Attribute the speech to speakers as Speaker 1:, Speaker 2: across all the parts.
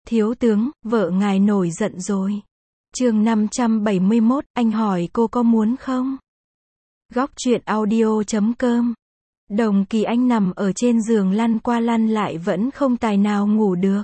Speaker 1: Thiếu tướng, vợ ngài nổi giận rồi. Chương 571, anh hỏi cô có muốn không? Góc truyện audio.com. Đồng Kỳ Anh nằm ở trên giường lăn qua lăn lại vẫn không tài nào ngủ được.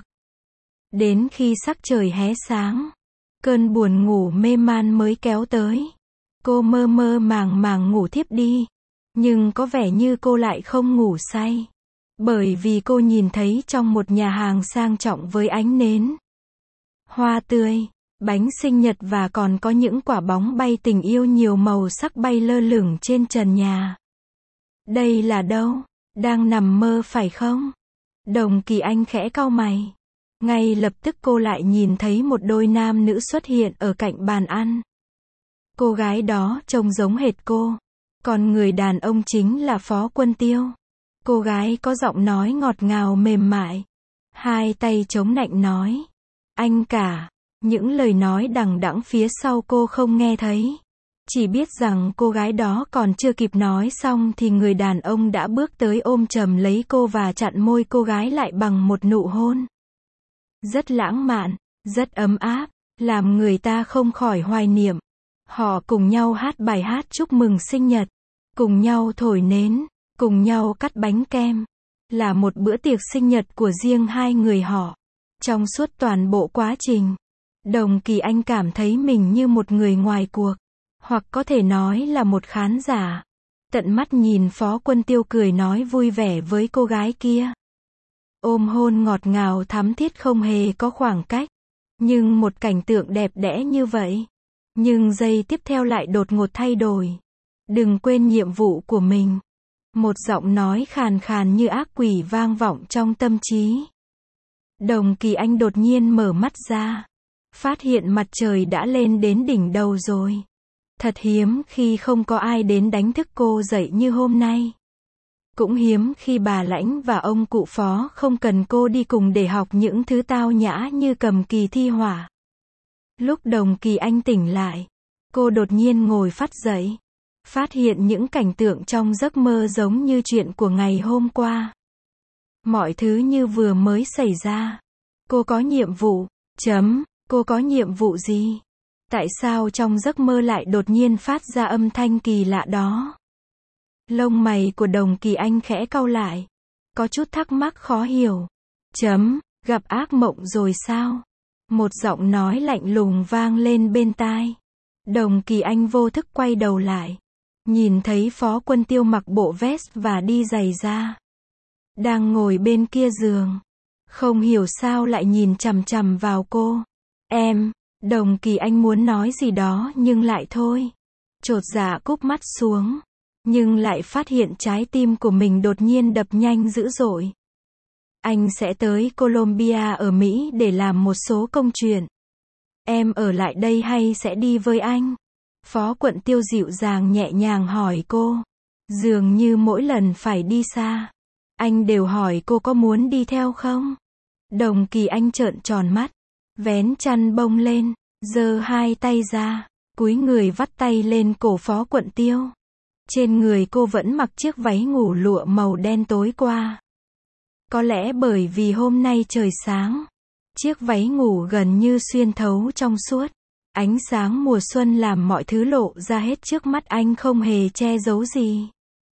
Speaker 1: Đến khi sắc trời hé sáng, cơn buồn ngủ mê man mới kéo tới. Cô mơ mơ màng màng ngủ thiếp đi. Nhưng có vẻ như cô lại không ngủ say. Bởi vì cô nhìn thấy trong một nhà hàng sang trọng với ánh nến, hoa tươi, bánh sinh nhật và còn có những quả bóng bay tình yêu nhiều màu sắc bay lơ lửng trên trần nhà. Đây là đâu? Đang nằm mơ phải không? Đồng Kỳ Anh khẽ cau mày. Ngay lập tức cô lại nhìn thấy một đôi nam nữ xuất hiện ở cạnh bàn ăn. Cô gái đó trông giống hệt cô. Còn người đàn ông chính là Phó Quân Tiêu. Cô gái có giọng nói ngọt ngào mềm mại. Hai tay chống nạnh nói. Anh cả. Những lời nói đằng đẵng phía sau cô không nghe thấy. Chỉ biết rằng cô gái đó còn chưa kịp nói xong thì người đàn ông đã bước tới ôm chầm lấy cô và chặn môi cô gái lại bằng một nụ hôn. Rất lãng mạn, rất ấm áp, làm người ta không khỏi hoài niệm. Họ cùng nhau hát bài hát chúc mừng sinh nhật, cùng nhau thổi nến, cùng nhau cắt bánh kem. Là một bữa tiệc sinh nhật của riêng hai người họ. Trong suốt toàn bộ quá trình, Đồng Kỳ Anh cảm thấy mình như một người ngoài cuộc, hoặc có thể nói là một khán giả. Tận mắt nhìn Phó Quân Tiêu cười nói vui vẻ với cô gái kia. Ôm hôn ngọt ngào thắm thiết không hề có khoảng cách. Nhưng một cảnh tượng đẹp đẽ như vậy. Nhưng giây tiếp theo lại đột ngột thay đổi. Đừng quên nhiệm vụ của mình. Một giọng nói khàn khàn như ác quỷ vang vọng trong tâm trí. Đồng Kỳ Anh đột nhiên mở mắt ra. Phát hiện mặt trời đã lên đến đỉnh đầu rồi. Thật hiếm khi không có ai đến đánh thức cô dậy như hôm nay. Cũng hiếm khi bà Lãnh và ông cụ Phó không cần cô đi cùng để học những thứ tao nhã như cầm kỳ thi họa. Lúc Đồng Kỳ Anh tỉnh lại, cô đột nhiên ngồi phắt dậy. Phát hiện những cảnh tượng trong giấc mơ giống như chuyện của ngày hôm qua. Mọi thứ như vừa mới xảy ra. Cô có nhiệm vụ. Cô có nhiệm vụ gì? Tại sao trong giấc mơ lại đột nhiên phát ra âm thanh kỳ lạ đó? Lông mày của Đồng Kỳ Anh khẽ cau lại. Có chút thắc mắc khó hiểu. Gặp ác mộng rồi sao? Một giọng nói lạnh lùng vang lên bên tai. Đồng Kỳ Anh vô thức quay đầu lại. Nhìn thấy Phó Quân Tiêu mặc bộ vest và đi giày da. Đang ngồi bên kia giường. Không hiểu sao lại nhìn chằm chằm vào cô. Đồng Kỳ Anh muốn nói gì đó nhưng lại thôi. Chột dạ cúp mắt xuống. Nhưng lại phát hiện trái tim của mình đột nhiên đập nhanh dữ dội. Anh sẽ tới Colombia ở Mỹ để làm một số công chuyện. Em ở lại đây hay sẽ đi với anh? Phó Quận Tiêu dịu dàng nhẹ nhàng hỏi cô. Dường như mỗi lần phải đi xa, anh đều hỏi cô có muốn đi theo không? Đồng Kỳ Anh trợn tròn mắt, vén chăn bông lên, giơ hai tay ra, cúi người vắt tay lên cổ Phó Quận Tiêu. Trên người cô vẫn mặc chiếc váy ngủ lụa màu đen tối qua. Có lẽ bởi vì hôm nay trời sáng, chiếc váy ngủ gần như xuyên thấu trong suốt. Ánh sáng mùa xuân làm mọi thứ lộ ra hết trước mắt anh không hề che giấu gì.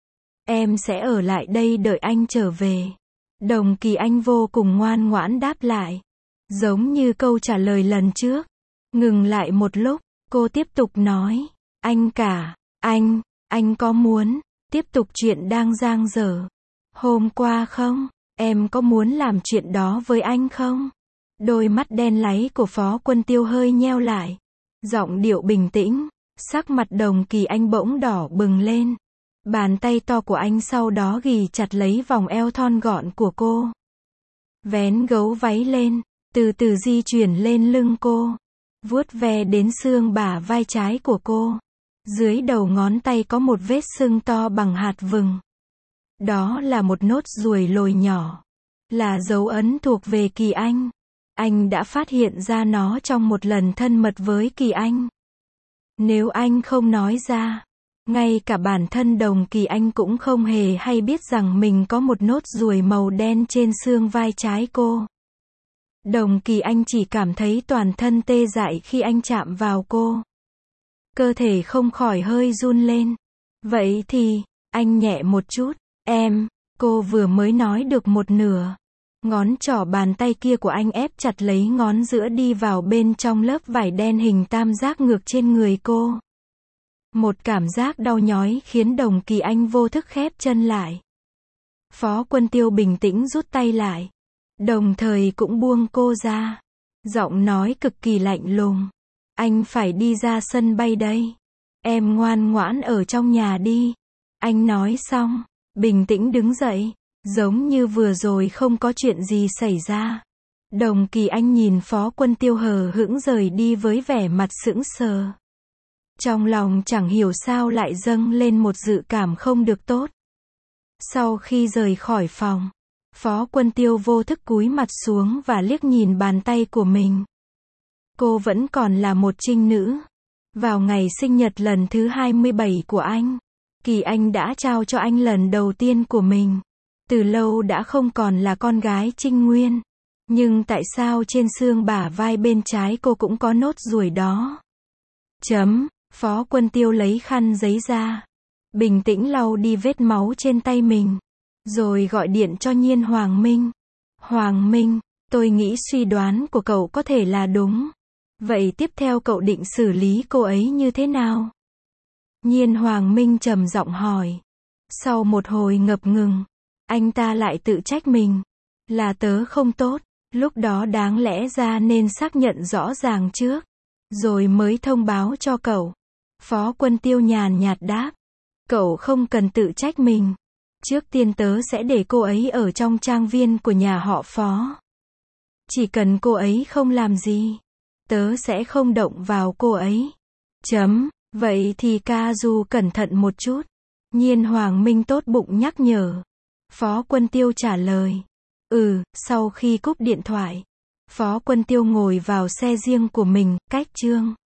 Speaker 1: Em sẽ ở lại đây đợi anh trở về. Đồng Kỳ Anh vô cùng ngoan ngoãn đáp lại. Giống như câu trả lời lần trước. Ngừng lại một lúc, cô tiếp tục nói. Anh cả, anh có muốn tiếp tục chuyện đang dang dở hôm qua không? Em có muốn làm chuyện đó với anh không? Đôi mắt đen láy của Phó Quân Tiêu hơi nheo lại. Giọng điệu bình tĩnh, sắc mặt Đồng Kỳ Anh bỗng đỏ bừng lên. Bàn tay to của anh sau đó ghì chặt lấy vòng eo thon gọn của cô. Vén gấu váy lên, từ từ di chuyển lên lưng cô. Vuốt ve đến xương bả vai trái của cô. Dưới đầu ngón tay có một vết sưng to bằng hạt vừng. Đó là một nốt ruồi lồi nhỏ. Là dấu ấn thuộc về Kỳ Anh. Anh đã phát hiện ra nó trong một lần thân mật với Kỳ Anh. Nếu anh không nói ra, ngay cả bản thân Đồng Kỳ Anh cũng không hề hay biết rằng mình có một nốt ruồi màu đen trên xương vai trái cô. Đồng Kỳ Anh chỉ cảm thấy toàn thân tê dại khi anh chạm vào cô. Cơ thể không khỏi hơi run lên. Vậy thì, anh nhẹ một chút, cô vừa mới nói được một nửa. Ngón trỏ bàn tay kia của anh ép chặt lấy ngón giữa đi vào bên trong lớp vải đen hình tam giác ngược trên người cô. Một cảm giác đau nhói khiến Đồng Kỳ Anh vô thức khép chân lại. Phó Quân Tiêu bình tĩnh rút tay lại, đồng thời cũng buông cô ra. Giọng nói cực kỳ lạnh lùng. Anh phải đi ra sân bay đây. Em ngoan ngoãn ở trong nhà đi. Anh nói xong, bình tĩnh đứng dậy, giống như vừa rồi không có chuyện gì xảy ra. Đồng Kỳ Anh nhìn Phó Quân Tiêu hờ hững rời đi với vẻ mặt sững sờ. Trong lòng chẳng hiểu sao lại dâng lên một dự cảm không được tốt. Sau khi rời khỏi phòng, Phó Quân Tiêu vô thức cúi mặt xuống và liếc nhìn bàn tay của mình. Cô vẫn còn là một trinh nữ. Vào ngày sinh nhật lần thứ 27 của anh, Kỳ Anh đã trao cho anh lần đầu tiên của mình. Từ lâu đã không còn là con gái Trinh Nguyên. Nhưng tại sao trên xương bả vai bên trái cô cũng có nốt ruồi đó? Phó Quân Tiêu lấy khăn giấy ra, bình tĩnh lau đi vết máu trên tay mình, rồi gọi điện cho Nhiên Hoàng Minh. Hoàng Minh, tôi nghĩ suy đoán của cậu có thể là đúng. Vậy tiếp theo cậu định xử lý cô ấy như thế nào? Nhiên Hoàng Minh trầm giọng hỏi. Sau một hồi ngập ngừng, anh ta lại tự trách mình. Là tớ không tốt, lúc đó đáng lẽ ra nên xác nhận rõ ràng trước, rồi mới thông báo cho cậu. Phó Quân Tiêu nhàn nhạt đáp. Cậu không cần tự trách mình. Trước tiên tớ sẽ để cô ấy ở trong trang viên của nhà họ Phó. Chỉ cần cô ấy không làm gì, tớ sẽ không động vào cô ấy. Vậy thì ca du cẩn thận một chút. Nhiên Hoàng Minh tốt bụng nhắc nhở. Phó Quân Tiêu trả lời. Sau khi cúp điện thoại, Phó Quân Tiêu ngồi vào xe riêng của mình, cách Trương